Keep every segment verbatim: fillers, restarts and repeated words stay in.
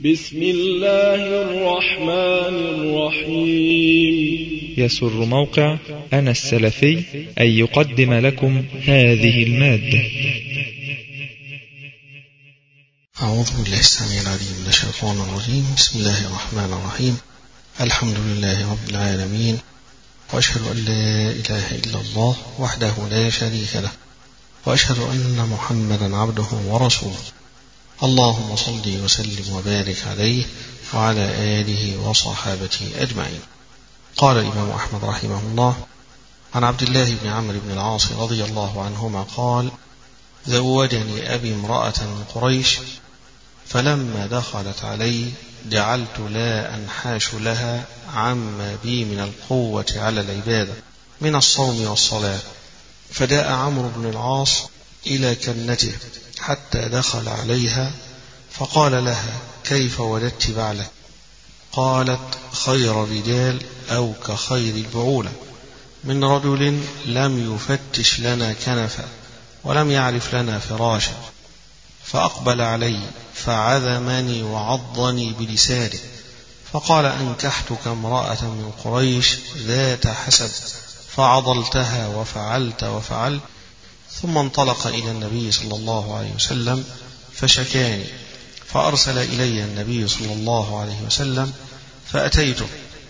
بسم الله الرحمن الرحيم. يسر موقع أنا السلفي أن يقدم لكم هذه المادة. أعوذ بالله السميع العليم من الشيطان الرجيم. بسم الله الرحمن الرحيم. الحمد لله رب العالمين، وأشهد أن لا إله إلا الله وحده لا شريك له، وأشهد أن محمدا عبده ورسوله. اللهم صل وسلم وبارك عليه وعلى آله وصحابته أجمعين. قال الإمام أحمد رحمه الله عن عبد الله بن عمرو بن العاص رضي الله عنهما قال: زوجني أبي امرأة من قريش، فلما دخلت علي جعلت لا أنحاش لها عما بي من القوة على العبادة من الصوم والصلاة. فجاء عمرو بن العاص إلى كنته حتى دخل عليها فقال لها: كيف وجدت بعلك؟ قالت: خير الرجال أو كخير البعولة، من رجل لم يفتش لنا كنفا ولم يعرف لنا فراشا. فأقبل علي فعذمني وعضني بلسانه، فقال: أنكحتك امرأة من قريش ذات حسب، فعضلتها وفعلت وفعلت. ثم انطلق إلى النبي صلى الله عليه وسلم فشكاني، فأرسل إلي النبي صلى الله عليه وسلم فأتيته،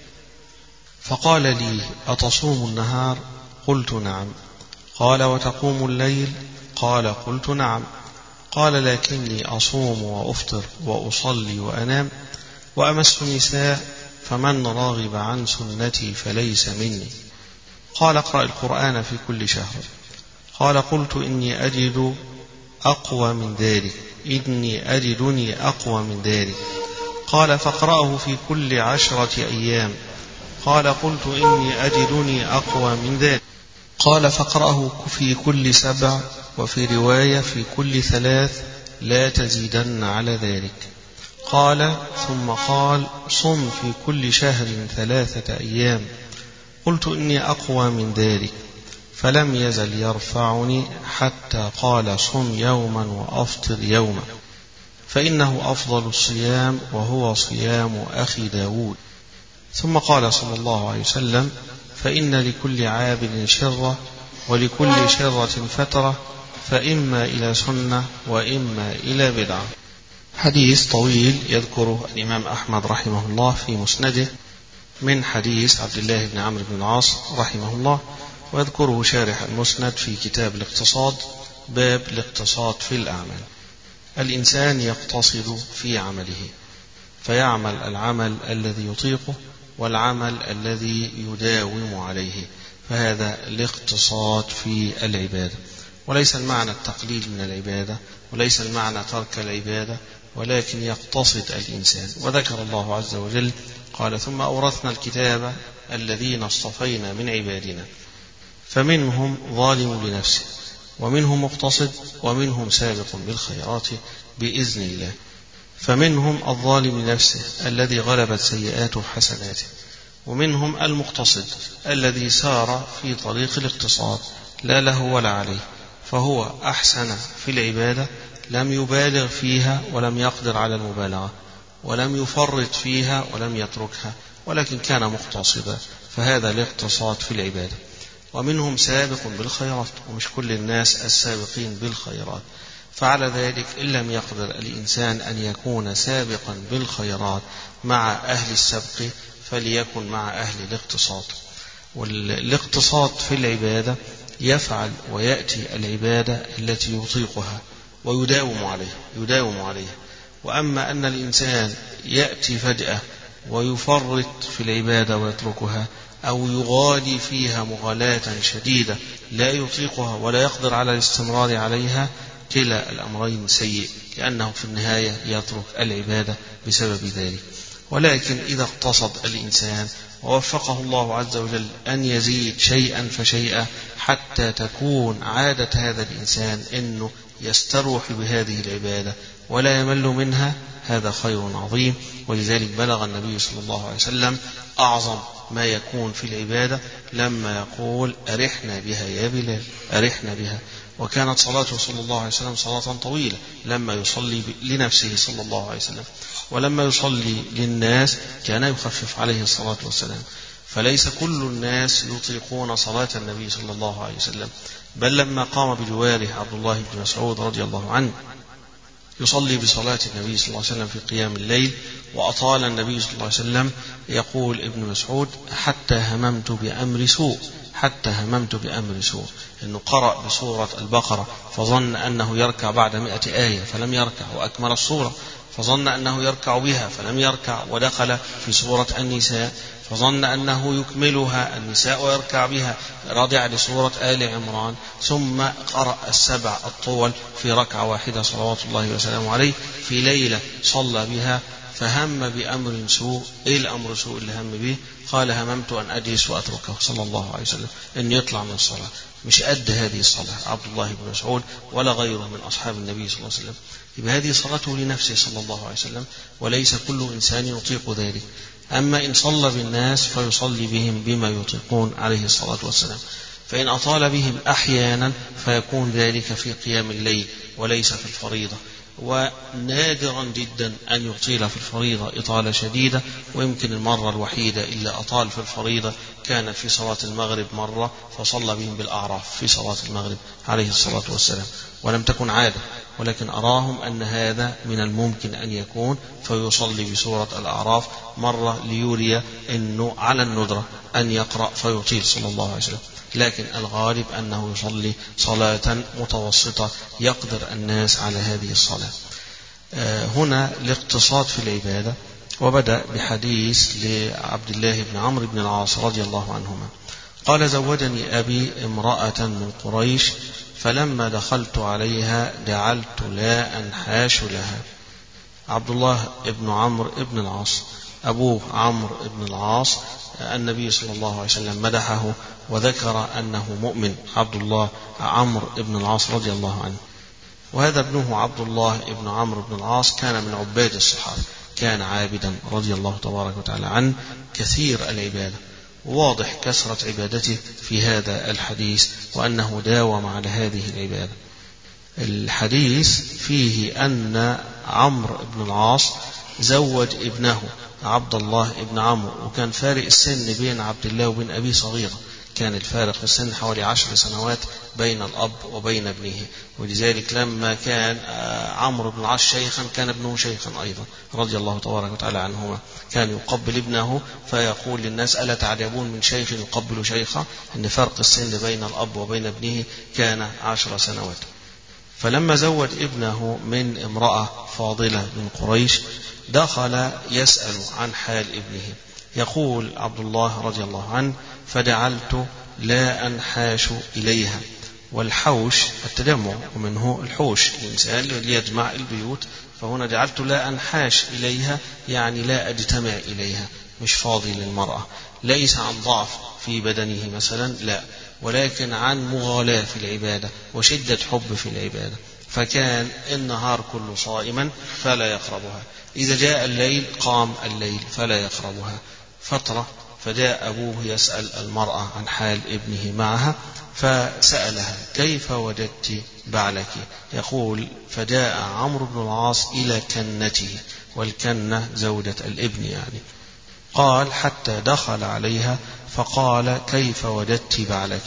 فقال لي: أتصوم النهار؟ قلت: نعم. قال: وتقوم الليل؟ قال: قلت: نعم. قال: لكني أصوم وأفطر وأصلي وأنام وأمس النساء، فمن راغب عن سنتي فليس مني. قال: اقرأ القرآن في كل شهر. قال: قلت: إني أجد أقوى من ذلك، إني أجدني أقوى من ذلك. قال: فاقرأه في كل عشرة أيام. قال: قلت: إني أجدني أقوى من ذلك. قال: فاقرأه في كل سبع، وفي رواية في كل ثلاث، لا تزيدن على ذلك. قال: ثم قال: صم في كل شهر ثلاثة أيام. قلت: إني أقوى من ذلك. فلم يزل يرفعني حتى قال: صم يوما وأفطر يوما، فإنه أفضل الصيام وهو صيام أخي داود. ثم قال صلى الله عليه وسلم: فإن لكل عابد شرة، ولكل شرة فترة، فإما إلى سنة وإما إلى بدعة. حديث طويل يذكره الإمام أحمد رحمه الله في مسنده من حديث عبد الله بن عمرو بن العاص رحمه الله، ويذكره شارح المسند في كتاب الاقتصاد، باب الاقتصاد في الأعمال. الإنسان يقتصد في عمله، فيعمل العمل الذي يطيقه والعمل الذي يداوم عليه، فهذا الاقتصاد في العبادة. وليس المعنى التقليل من العبادة، وليس المعنى ترك العبادة، ولكن يقتصد الإنسان. وذكر الله عز وجل قال: ثم أورثنا الكتاب الذين اصطفينا من عبادنا، فمنهم ظالم لنفسه، ومنهم مقتصد، ومنهم سابق بالخيرات بإذن الله. فمنهم الظالم لنفسه الذي غلبت سيئاته حسناته، ومنهم المقتصد الذي سار في طريق الاقتصاد لا له ولا عليه، فهو أحسن في العبادة، لم يبالغ فيها ولم يقدر على المبالغة، ولم يفرط فيها ولم يتركها، ولكن كان مقتصدا، فهذا الاقتصاد في العبادة. ومنهم سابق بالخيرات، ومش كل الناس السابقين بالخيرات، فعلى ذلك إن لم يقدر الإنسان أن يكون سابقا بالخيرات مع أهل السبق، فليكن مع أهل الاقتصاد. والاقتصاد في العبادة يفعل ويأتي العبادة التي يطيقها ويداوم عليها يداوم عليها وأما أن الإنسان يأتي فجأة ويفرط في العبادة ويتركها، أو يغالي فيها مغالاة شديدة لا يطيقها ولا يقدر على الاستمرار عليها، كلا الأمرين سيء، لأنه في النهاية يترك العبادة بسبب ذلك. ولكن إذا اقتصد الإنسان ووفقه الله عز وجل أن يزيد شيئا فشيئا حتى تكون عادة هذا الإنسان أنه يستروح بهذه العبادة ولا يمل منها، هذا خير عظيم. ولذلك بلغ النبي صلى الله عليه وسلم أعظم ما يكون في العبادة لما يقول أرحنا بها يا بلال، أرحنا بها. وكانت صلاته صلى الله عليه وسلم صلاة طويلة لما يصلي لنفسه صلى الله عليه وسلم، ولما يصلي للناس كان يخفف عليه الصلاة والسلام. فليس كل الناس يطيقون صلاة النبي صلى الله عليه وسلم، بل لما قام بجواره عبد الله بن مسعود رضي الله عنه يصلي بصلاة النبي صلى الله عليه وسلم في قيام الليل، وأطال النبي صلى الله عليه وسلم، يقول ابن مسعود حتى هممت بأمر سوء، حتى هممت بأمر سوء، إنه قرأ بسورة البقرة فظن أنه يركع بعد مئة آية فلم يركع وأكمل السورة، فظن أنه يركع بها فلم يركع ودخل في سورة النساء فظن أنه يكملها النساء ويركع بها، رجع لسورة آل عمران، ثم قرأ السبع الطول في ركعة واحدة صلوات الله وسلامه عليه في ليلة صلى بها، فهم بأمر سوء. إيه الأمر سوء اللي هم به؟ قال هممت أن أجلس وأتركه صلى الله عليه وسلم، أن يطلع من الصلاة، مش قد هذه الصلاة عبد الله بن مسعود ولا غيره من أصحاب النبي صلى الله عليه وسلم. يبقى هذه صلاته لنفسه صلى الله عليه وسلم، وليس كل إنسان يطيق ذلك. أما إن صلى بالناس فيصلي بهم بما يطيقون عليه الصلاة والسلام. فإن أطال بهم أحيانا فيكون ذلك في قيام الليل وليس في الفريضة، ونادرا جدا أن يطيل في الفريضة إطالة شديدة، ويمكن المرة الوحيدة إلا أطال في الفريضة كانت في صلاة المغرب مرة، فصلى بهم بالأعراف في صلاة المغرب عليه الصلاة والسلام، ولم تكن عادة، ولكن أراهم أن هذا من الممكن أن يكون، فيصلي بسورة الأعراف مرة ليوري أنه على الندرة أن يقرأ فيطيل صلى الله عليه وسلم. لكن الغالب أنه يصلي صلاة متوسطة يقدر الناس على هذه الصلاة. هنا الاقتصاد في العبادة. وبدأ بحديث لعبد الله بن عمرو بن العاص رضي الله عنهما قال زوجني أبي امرأة من قريش، فلما دخلت عليها جعلت لا أنحاش لها. عبد الله بن عمرو بن العاص أبوه عمرو بن العاص، النبي صلى الله عليه وسلم مدحه وذكر أنه مؤمن، عبد الله عمرو بن العاص رضي الله عنه. وهذا ابنه عبد الله بن عمرو بن العاص كان من عباد الصحابة، كان عابدا رضي الله تبارك وتعالى عنه كثير العبادة، واضح كثرة عبادته في هذا الحديث وأنه داوم على هذه العبادة. الحديث فيه أن عمرو بن العاص زوج ابنه عبد الله بن عمرو، وكان فارق السن بين عبد الله وبين أبيه صغيرة، كان الفارق في السن حوالي عشر سنوات بين الأب وبين ابنه، ولذلك لما كان عمرو بن العاص شيخا كان ابنه شيخا أيضا رضي الله تبارك وتعالى عنهما، كان يقبل ابنه فيقول للناس ألا تعجبون من شيخ يقبل شيخا، أن فرق السن بين الأب وبين ابنه كان عشر سنوات. فلما زوج ابنه من امرأة فاضلة من قريش دخل يسأل عن حال ابنه، يقول عبد الله رضي الله عنه فجعلت لا أنحاش إليها. والحوش التجمع، ومنه الحوش الإنسان ليجمع البيوت، فهنا جعلت لا أنحاش إليها يعني لا أجتمع إليها، مش فاضي للمرأة، ليس عن ضعف في بدنه مثلا، لا، ولكن عن مغالاة في العبادة وشدة حب في العبادة، فكان النهار كله صائما فلا يقربها، إذا جاء الليل قام الليل فلا يقربها فترة. فجاء أبوه يسأل المرأة عن حال ابنه معها، فسألها كيف وجدت بعلك؟ يقول فجاء عمرو بن العاص إلى كنته، والكنة زوجة الابن يعني، قال حتى دخل عليها فقال كيف وجدت بعلك؟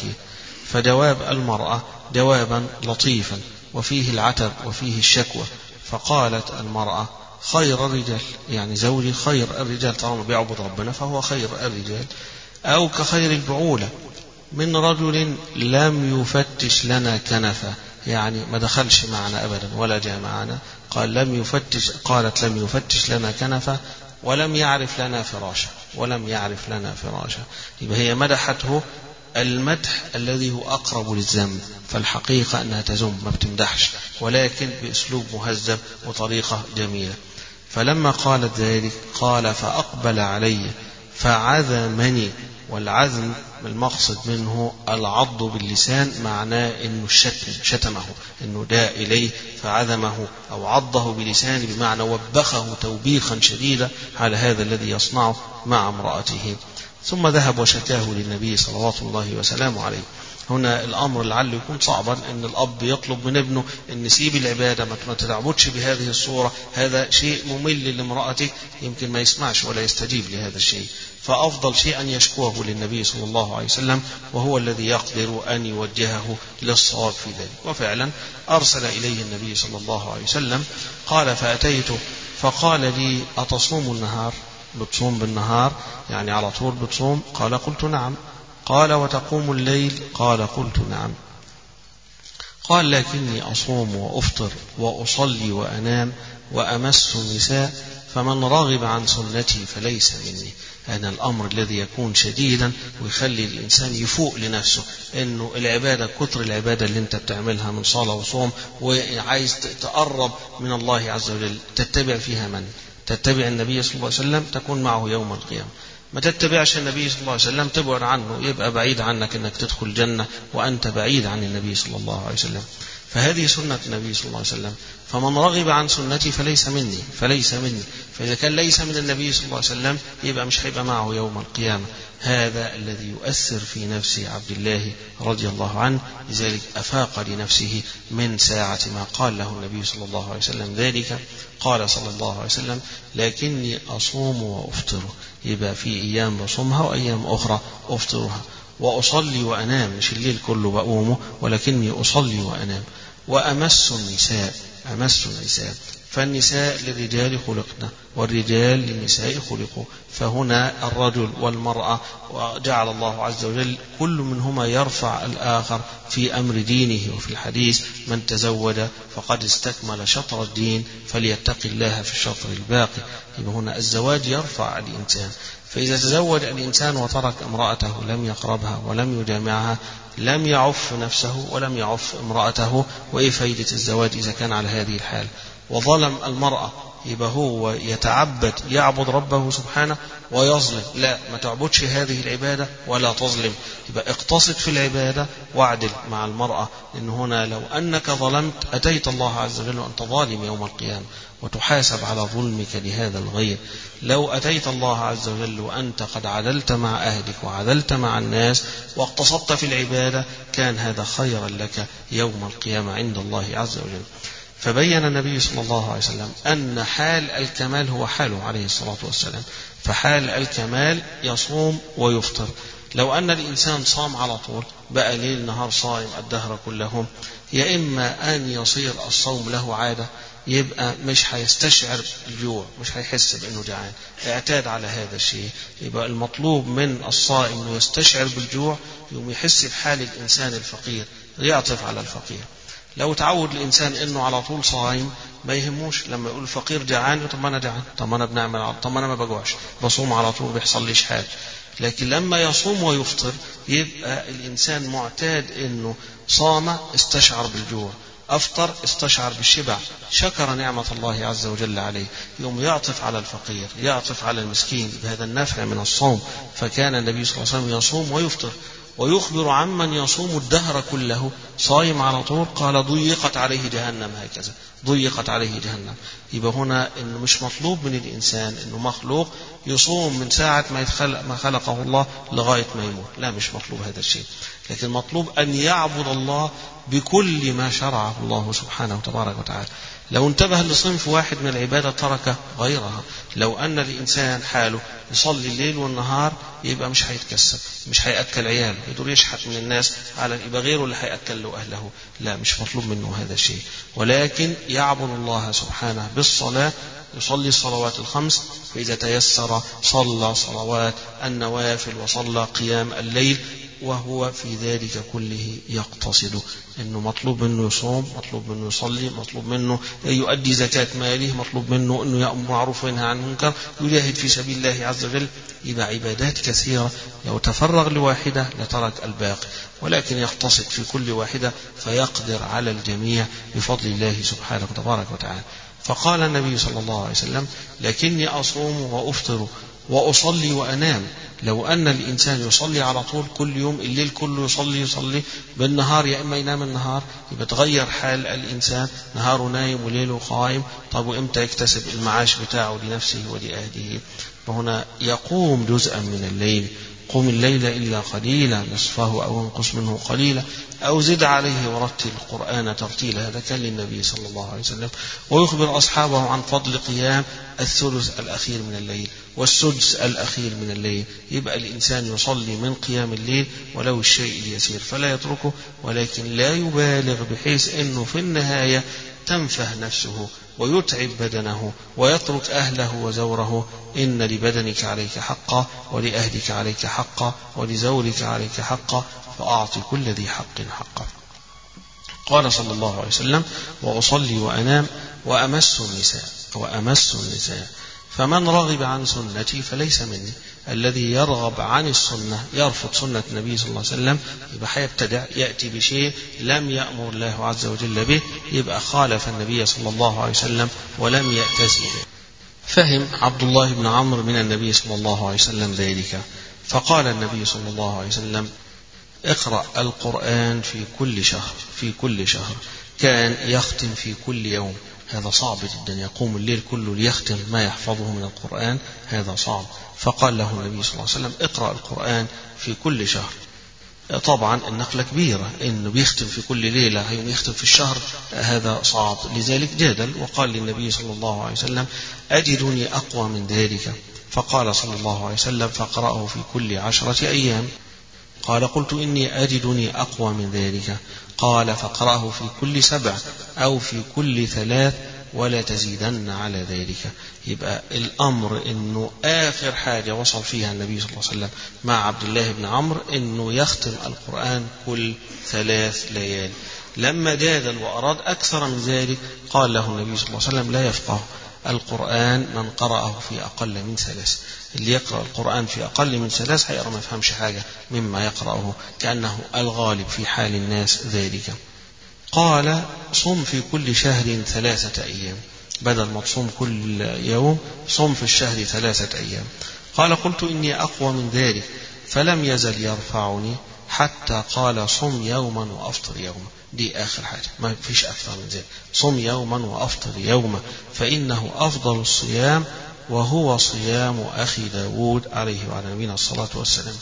فجواب المرأة جوابا لطيفا وفيه العتب وفيه الشكوى، فقالت المرأة خير الرجال، يعني زوجي خير الرجال، طالما بيعبد ربنا فهو خير الرجال، أو كخير البعولة من رجل لم يفتش لنا كنفة، يعني ما دخلش معنا أبدا ولا جاء معنا، قال لم يفتش، قالت لم يفتش لنا كنفة ولم يعرف لنا فراشة، ولم يعرف لنا فراشة. يبقى هي مدحته المدح الذي هو أقرب للذم، فالحقيقة أنها تزم ما بتمدحش، ولكن بأسلوب مهذب وطريقة جميلة. فلما قالت ذلك قال فأقبل علي فعذمني والعزم المقصد منه العض باللسان، معناه انه الشتم شتمه، انه داء اليه فعذمه او عضه بلسانه، بمعنى وبخه توبيخا شديدا على هذا الذي يصنعه مع امرأته. ثم ذهب وشكاه للنبي صلوات الله وسلامه عليه. هنا الأمر لعله يكون صعبا أن الأب يطلب من ابنه أن سيب العبادة، ما تتعبدش بهذه الصورة، هذا شيء ممل لامرأتك، يمكن ما يسمعش ولا يستجيب لهذا الشيء. فأفضل شيء أن يشكوه للنبي صلى الله عليه وسلم، وهو الذي يقدر أن يوجهه للصواب في ذلك. وفعلا أرسل إليه النبي صلى الله عليه وسلم. قال فأتيته فقال لي أتصوم النهار؟ بتصوم بالنهار يعني على طول بتصوم؟ قال قلت نعم. قال وتقوم الليل؟ قال قلت نعم. قال لكني أصوم وأفطر وأصلي وأنام وأمس النساء، فمن راغب عن سنتي فليس مني. أنا الأمر الذي يكون شديدا ويخلي الإنسان يفوق لنفسه إنه العبادة، كتر العبادة اللي أنت بتعملها من صلاة وصوم وعايز تقرب من الله عز وجل، تتبع فيها من؟ تتبع النبي صلى الله عليه وسلم تكون معه يوم القيامة. ما تتبعش النبي صلى الله عليه وسلم تبعد عنه، يبقى بعيد عنك انك تدخل الجنة وانت بعيد عن النبي صلى الله عليه وسلم. فهذه سنة النبي صلى الله عليه وسلم. فمن رغب عن سنتي فليس مني فليس مني فإذا كان ليس من النبي صلى الله عليه وسلم يبقى مش هيبقى معه يوم القيامة. هذا الذي يؤثر في نفس عبد الله رضي الله عنه، لذلك أفاق لنفسه من ساعة ما قال له النبي صلى الله عليه وسلم ذلك. قال صلى الله عليه وسلم لكني أصوم وأفطر، يبقى في أيام بصومها وأيام أخرى أفطرها، وأصلي وأنام، مش الليل كله بقومه ولكني أصلي وأنام، وأمس النساء. أمس النساء، فالنساء للرجال خلقنا والرجال للنساء خلقوا، فهنا الرجل والمرأة وجعل الله عز وجل كل منهما يرفع الآخر في أمر دينه. وفي الحديث من تزوج فقد استكمل شطر الدين فليتق الله في الشطر الباقي. يبقى هنا الزواج يرفع الإنسان، فإذا تزوج الإنسان وترك امرأته لم يقربها ولم يجامعها لم يعف نفسه ولم يعف امرأته. وإيه فايدة الزواج إذا كان على هذه الحال؟ وظلم المرأة، يبقى هو يتعبد يعبد ربه سبحانه ويظلم. لا، ما تعبدش هذه العبادة ولا تظلم، يبقى اقتصد في العبادة واعدل مع المرأة. إن هنا لو أنك ظلمت أتيت الله عز وجل وأنت ظالم يوم القيامة وتحاسب على ظلمك لهذا الغير. لو أتيت الله عز وجل وأنت قد عدلت مع أهلك وعدلت مع الناس واقتصدت في العبادة كان هذا خيرا لك يوم القيامة عند الله عز وجل. فبين النبي صلى الله عليه وسلم أن حال الكمال هو حاله عليه الصلاة والسلام. فحال الكمال يصوم ويفطر. لو أن الإنسان صام على طول بقى ليل نهار صائم الدهر كله، يا إما أن يصير الصوم له عادة، يبقى مش هيستشعر الجوع، مش هيحس بأنه جعان، اعتاد على هذا الشيء. يبقى المطلوب من الصائم أنه يستشعر بالجوع، يوم يحس بحال الإنسان الفقير يعطف على الفقير. لو تعود الإنسان أنه على طول صائم ما يهموش لما يقول الفقير جعان، طب ما أنا جعان، طب ما أنا بنعمل، طب ما أنا ما بجوعش، بصوم على طول بيحصل ليش حاجة. لكن لما يصوم ويفطر يبقى الإنسان معتاد أنه صام استشعر بالجوع، أفطر استشعر بالشبع، شكر نعمة الله عز وجل عليه، يوم يعطف على الفقير يعطف على المسكين بهذا النفع من الصوم. فكان النبي صلى الله عليه وسلم يصوم ويفطر ويخبر عمن يصوم الدهر كله صايم على طول، قال ضيقت عليه جهنم، هكذا ضيقت عليه جهنم. يبقى هنا إنه مش مطلوب من الإنسان إنه مخلوق يصوم من ساعة ما يتخلق ما خلقه الله لغاية ما يموت، لا مش مطلوب هذا الشيء. لكن مطلوب أن يعبد الله بكل ما شرعه الله سبحانه وتبارك وتعالى. لو انتبه لصنف واحد من العبادة ترك غيرها. لو أن الإنسان حاله يصلي الليل والنهار يبقى مش هيتكسب، مش هيأكل عياله، يدور يشحت من الناس على يبقى غيره اللي هيأكل له أهله، لا مش مطلوب منه هذا الشيء. ولكن يعبد الله سبحانه بالصلاة، يصلي الصلوات الخمس، فإذا تيسر صلى صلوات النوافل وصلى قيام الليل، وهو في ذلك كله يقتصد إنه مطلوب منه يصوم، مطلوب منه يصلي، مطلوب منه يؤدي زكاة ماله، مطلوب منه إنه يأمر معروف وينهى عن المنكر، يجاهد في سبيل الله عز وجل. يبقى عبادات كثيرة، لو تفرغ لواحدة لترك الباقي، ولكن يقتصد في كل واحدة فيقدر على الجميع بفضل الله سبحانه وتبارك وتعالى. فقال النبي صلى الله عليه وسلم لكني أصوم وأفطر وأصلي وأنام. لو أن الإنسان يصلي على طول كل يوم الليل كله يصلي يصلي بالنهار يا إما ينام النهار، يبقى تغير حال الإنسان، نهاره نايم وليله قائم. طب وإمتى يكتسب المعاش بتاعه لنفسه ولأهله؟ فهنا يقوم جزءا من الليل، قم الليل إلا قليلا نصفه أو انقص منه قليلا أو زد عليه ورتل القرآن ترتيلا. هذا كان للنبي صلى الله عليه وسلم. ويخبر أصحابه عن فضل قيام الثلث الأخير من الليل والسدس الأخير من الليل. يبقى الإنسان يصلي من قيام الليل ولو الشيء اليسير فلا يتركه، ولكن لا يبالغ بحيث أنه في النهاية تنفه نفسه ويتعب بدنه ويترك أهله وزوره. إن لبدنك عليك حقا ولأهلك عليك حقا ولزورك عليك حقا فأعطي كل ذي حق حقا. قال صلى الله عليه وسلم: وأصلي وأنام وأمس النساء وأمس النساء فمن رغب عن سنتي فليس مني. الذي يرغب عن السنة يرفض سنة النبي صلى الله عليه وسلم يبقى هيبتدع، يأتي بشيء لم يأمر الله عز وجل به، يبقى خالف النبي صلى الله عليه وسلم ولم يأتز به. فهم عبد الله بن عمرو من النبي صلى الله عليه وسلم ذلك، فقال النبي صلى الله عليه وسلم: اقرأ القرآن في كل شهر في كل شهر. كان يختم في كل يوم، هذا صعب جدا، يقوم الليل كله ليختم ما يحفظه من القرآن، هذا صعب. فقال له النبي صلى الله عليه وسلم: اقرأ القرآن في كل شهر. طبعا النقلة كبيرة، إنه بيختم في كل ليلة يوم يختم في الشهر، هذا صعب. لذلك جادل وقال للنبي صلى الله عليه وسلم: أجدني أقوى من ذلك. فقال صلى الله عليه وسلم: فاقرأه في كل عشرة أيام. قال: قلت إني أجدني أقوى من ذلك. قال: فاقرأه في كل سبع أو في كل ثلاث ولا تزيدن على ذلك. يبقى الأمر إنه آخر حاجة وصل فيها النبي صلى الله عليه وسلم مع عبد الله بن عمرو إنه يختم القرآن كل ثلاث ليال. لما جادل وأراد أكثر من ذلك قال له النبي صلى الله عليه وسلم: لا يفقه القرآن من قرأه في أقل من ثلاث. اللي يقرأ القرآن في أقل من ثلاث هيقرأ ما يفهمش حاجة مما يقرأه، كأنه الغالب في حال الناس ذلك. قال: صم في كل شهر ثلاثة أيام، بدل ما تصوم كل يوم صم في الشهر ثلاثة أيام. قال: قلت إني أقوى من ذلك، فلم يزل يرفعني حتى قال: صم يوما وأفطر يوما. دي آخر حاجة، ما فيش أكثر من ذلك. صم يوما وأفطر يوما فإنه أفضل الصيام وهو صيام أخي داود عليه وعلى نبينا الصلاة والسلام.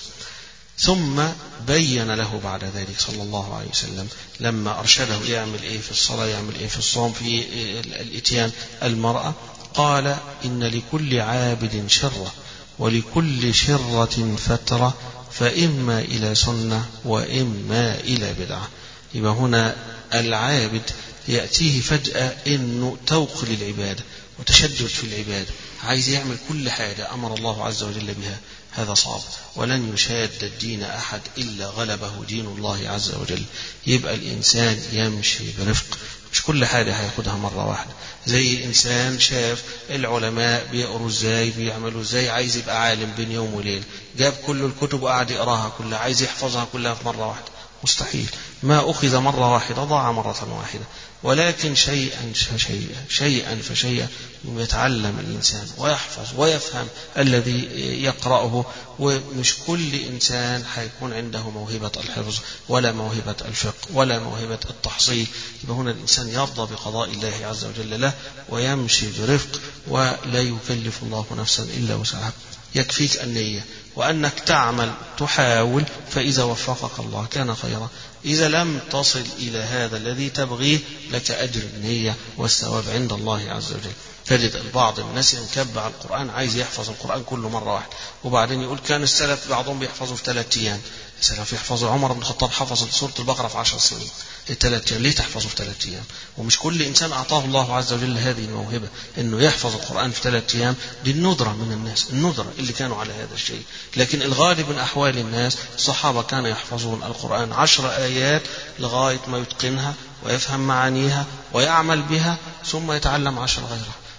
ثم بين له بعد ذلك صلى الله عليه وسلم لما أرشده يعمل إيه في الصلاة، يعمل إيه في الصوم، في الإتيان المرأة، قال: إن لكل عابد شرة ولكل شرة فترة، فإما إلى سنة وإما إلى بدعة. يبقى هنا العابد يأتيه فجأة إنه توق للعبادة وتشدد في العبادة، عايز يعمل كل حاجة أمر الله عز وجل بها، هذا صعب. ولن يشاد الدين أحد إلا غلبه دين الله عز وجل. يبقى الإنسان يمشي برفق، مش كل حاجة هياخدها مرة واحدة. زي إنسان شاف العلماء بيقروا إزاي، بيعملوا إزاي، عايز يبقى عالم بين يوم وليل، جاب كل الكتب وقعد يقراها كلها، عايز يحفظها كلها في مرة واحدة، مستحيل. ما أخذ مرة واحدة ضاع مرة واحدة. ولكن شيئا فشيئا شيئا فشيئا يتعلم الإنسان ويحفظ ويفهم الذي يقرأه. ومش كل إنسان حيكون عنده موهبة الحفظ ولا موهبة الفقه ولا موهبة التحصيل. يبقى هنا الإنسان يرضى بقضاء الله عز وجل له ويمشي برفق، ولا يكلف الله نفسا إلا وسعها. يكفيك النية وأنك تعمل تحاول، فإذا وفقك الله كان خيرا. إذا لم تصل إلى هذا الذي تبغيه لك أجر النية والثواب عند الله عز وجل. تجد البعض الناس ينكب على القرآن، عايز يحفظ القرآن كله مرة واحدة، وبعدين يقول كان السلف بعضهم بيحفظوا في ثلاثة أيام. السلف يحفظوا، عمر بن الخطاب حفظ سورة البقرة في عشر سنين. الثلاث أيام ليه تحفظوا في ثلاثة أيام؟ ومش كل إنسان أعطاه الله عز وجل هذه الموهبة إنه يحفظ القرآن في ثلاثة أيام. دي الندرة من الناس، الندرة اللي كانوا على هذا الشيء. لكن الغالب من أحوال الناس، الصحابة كانوا يحفظون القرآن عشر آيات لغاية ما يتقنها ويفهم معانيها ويعمل بها، ثم يتعلم عشر غيرها.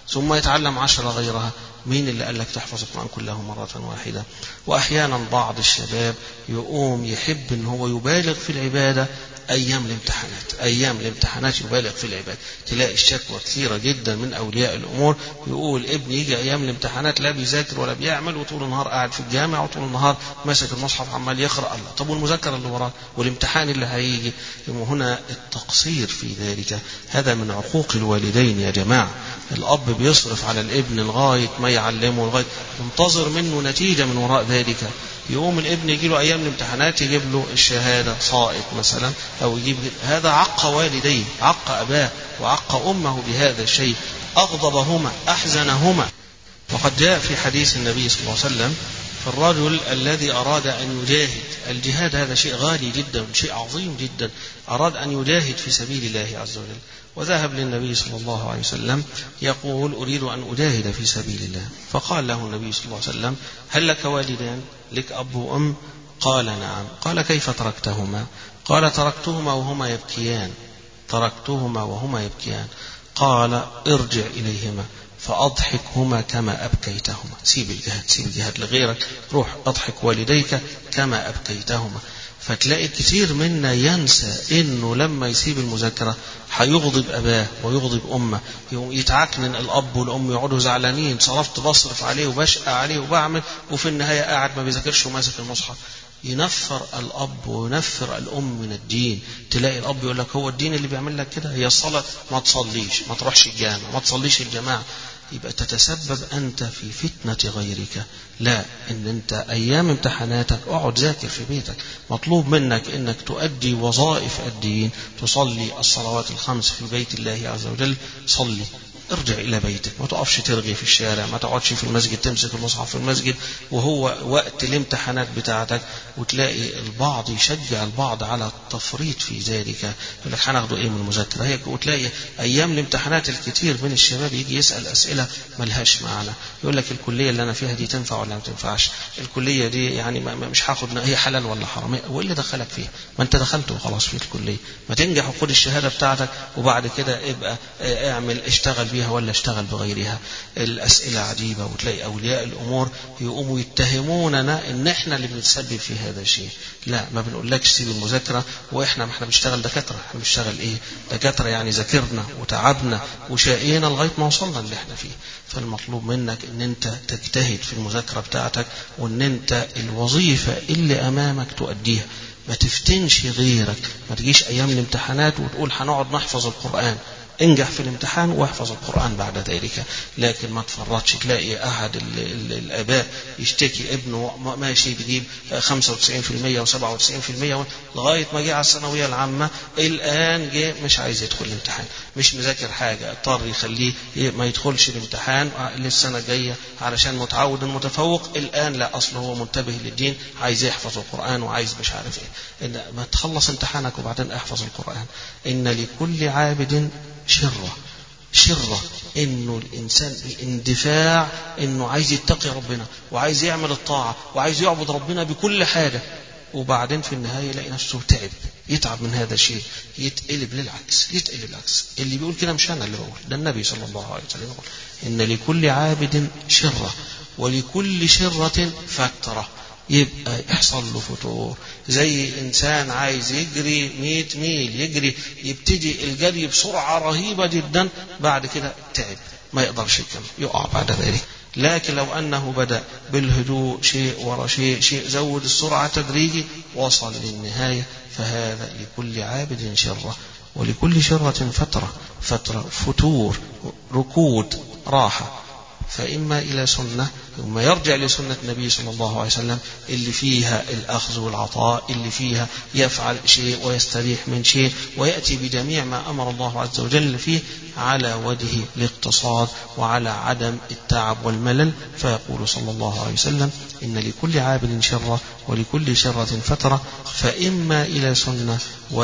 ثم يتعلم عشرة غيرها. مين اللي قال لك تحفظ القرآن كله مرة واحدة؟ وأحيانا بعض الشباب يقوم يحب ان هو يبالغ في العبادة أيام الامتحانات. أيام الامتحانات يبالغ في العبادة. تلاقي الشكوى كثيرة جدا من أولياء الأمور، يقول ابني يجي أيام الامتحانات لا بيذاكر ولا بيعمل، وطول النهار قاعد في الجامع، وطول النهار ماسك المصحف عمال يقرأ. الله، طب والمذاكرة اللي وراه والامتحان اللي هيجي؟ هنا التقصير في ذلك هذا من عقوق الوالدين يا جماعة. الأب بيصرف على الابن لغاية ما يعلمه، لغاية منتظر منه نتيجة من وراء ذلك. يقوم الابن يجي له أيام الامتحانات يجيب له الشهادة صائت مثلا، أو يجيب، هذا عق والديه، عق أباه وعق أمه بهذا الشيء، أغضبهما أحزنهما. وقد جاء في حديث النبي صلى الله عليه وسلم في الرجل الذي أراد أن يجاهد. الجهاد هذا شيء غالي جدا، شيء عظيم جدا. أراد أن يجاهد في سبيل الله عز وجل، وذهب للنبي صلى الله عليه وسلم يقول أريد أن أجاهد في سبيل الله. فقال له النبي صلى الله عليه وسلم هل لك والدان؟ لك أب وأم؟ قال نعم. قال كيف تركتهما؟ قال تركتهما وهما يبكيان. تركتهما وهما يبكيان. قال ارجع إليهما فأضحكهما كما أبكيتهما. سيب الجهاد، سيب الجهاد لغيرك، روح أضحك والديك كما أبكيتهما. فتلاقي كثير منا ينسى انه لما يسيب المذاكرة هيغضب اباه ويغضب امه، يتعكنن الاب والام، يقعدوا زعلانين، صرفت بصرف عليه وبشقى عليه وبعمل، وفي النهاية قاعد ما بيذاكرش وماسك المصحف. ينفر الاب وينفر الام من الدين. تلاقي الاب يقول لك هو الدين اللي بيعمل لك كده؟ هي الصلاة، ما تصليش، ما تروحش الجامع، ما تصليش الجماعة. يبقى تتسبب أنت في فتنة غيرك. لا، إن أنت أيام امتحاناتك اقعد ذاكر في بيتك. مطلوب منك إنك تؤدي وظائف الدين، تصلي الصلوات الخمس في بيت الله عز وجل، صلي، ارجع إلى بيتك، ما تقفش ترغي في الشارع، ما تقعدش في المسجد تمسك المصحف في المسجد وهو وقت الامتحانات بتاعتك. وتلاقي البعض يشجع البعض على التفريط في ذلك، يقول لك هناخده ايه من المذاكرة هيك. وتلاقي ايام الامتحانات الكثير من الشباب يجي يسأل اسئلة ملهاش معنى، يقول لك الكلية اللي انا فيها دي تنفع ولا ما تنفعش؟ الكلية دي يعني مش هاخد، هي حلال ولا حرام؟ وايه اللي دخلك فيها؟ ما انت دخلت وخلاص في الكلية، ما تنجح وخد الشهادة بتاعتك، وبعد كده ابقى اعمل اشتغل بيها ولا اشتغل بغيرها. الأسئلة عجيبة. وتلاقي أولياء الأمور يقوموا يتهموننا إن إحنا اللي بنتسبب في هذا الشيء. لا، ما بنقولكش سيب المذاكرة، وإحنا ما إحنا بنشتغل دكاترة. إحنا بنشتغل إيه؟ دكاترة يعني ذاكرنا وتعبنا وشقينا لغاية ما وصلنا اللي إحنا فيه. فالمطلوب منك إن أنت تجتهد في المذاكرة بتاعتك، وإن أنت الوظيفة اللي أمامك تؤديها. ما تفتنش غيرك، ما تجيش أيام الامتحانات وتقول هنقعد نحفظ القرآن. انجح في الامتحان واحفظ القرآن بعد ذلك، لكن ما تفرطش. تلاقي أحد الآباء يشتكي ابنه ماشي بيجيب خمسة وتسعين بالمئة وسبعة وتسعين بالمئة لغاية ما جه على الثانوية العامة، الآن جه مش عايز يدخل الامتحان، مش مذاكر حاجة، اضطر يخليه ما يدخلش الامتحان للسنة الجاية علشان متعود المتفوق. الآن لا، أصله هو منتبه للدين، عايز يحفظ القرآن وعايز مش عارف إيه. إن ما تخلص امتحانك وبعدين احفظ القرآن. إن لكل عابد شرة. شرة إنه الإنسان اندفاع، إنه عايز يتقي ربنا وعايز يعمل الطاعة وعايز يعبد ربنا بكل حاجة، وبعدين في النهاية يلاقي نفسه تعب، يتعب من هذا الشيء، يتقلب للعكس، يتقلب للعكس. اللي بيقول كده مش أنا اللي بقول، ده النبي صلى الله عليه وسلم يقول إن لكل عابد شرة ولكل شرة فترة. يبقى يحصل له فتور، زي إنسان عايز يجري مئة ميل، يجري يبتدي الجري بسرعة رهيبة جدا، بعد كده تعب ما يقدرش يكمل، يقع بعد ذلك. لكن لو أنه بدأ بالهدوء شيء ورا شيء شيء، زود السرعة تدريجي، وصل للنهاية. فهذا لكل عابد شرة ولكل شرة فترة. فترة فتور، ركود، راحة. فإما إلى سنة، ثم يرجع لسنة النبي صلى الله عليه وسلم اللي فيها الأخذ والعطاء، اللي فيها يفعل شيء ويستريح من شيء، ويأتي بجميع ما أمر الله عز وجل فيه على وجه الاقتصاد وعلى عدم التعب والملل. فيقول صلى الله عليه وسلم إن لكل عابد شرة ولكل شرة فترة. فإما إلى سنة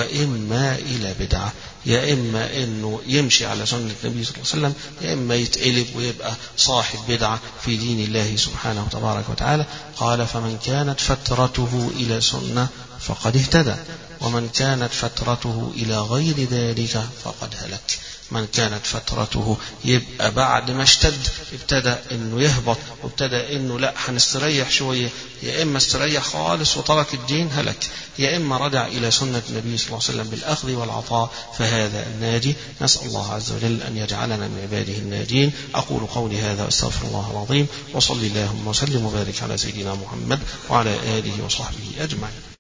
وإما إلى بدعة. يا إما إنه يمشي على سنة النبي صلى الله عليه وسلم، يا إما يتقلب ويبقى صاحب بدعة في دين الله سبحانه وتبارك وتعالى. قال فمن كانت فترته إلى سنة فقد اهتدى، ومن كانت فترته إلى غير ذلك فقد هلك. من كانت فترته يبقى بعد ما اشتد ابتدى انه يهبط وابتدى انه لا هنستريح شوية، يا اما استريح خالص وترك الدين هلك، يا اما رجع الى سنة النبي صلى الله عليه وسلم بالاخذ والعطاء فهذا الناجي. نسأل الله عز وجل ان يجعلنا من عباده الناجين. اقول قولي هذا واستغفر الله العظيم، وصلي اللهم وسلم وبارك على سيدنا محمد وعلى اله وصحبه اجمعين.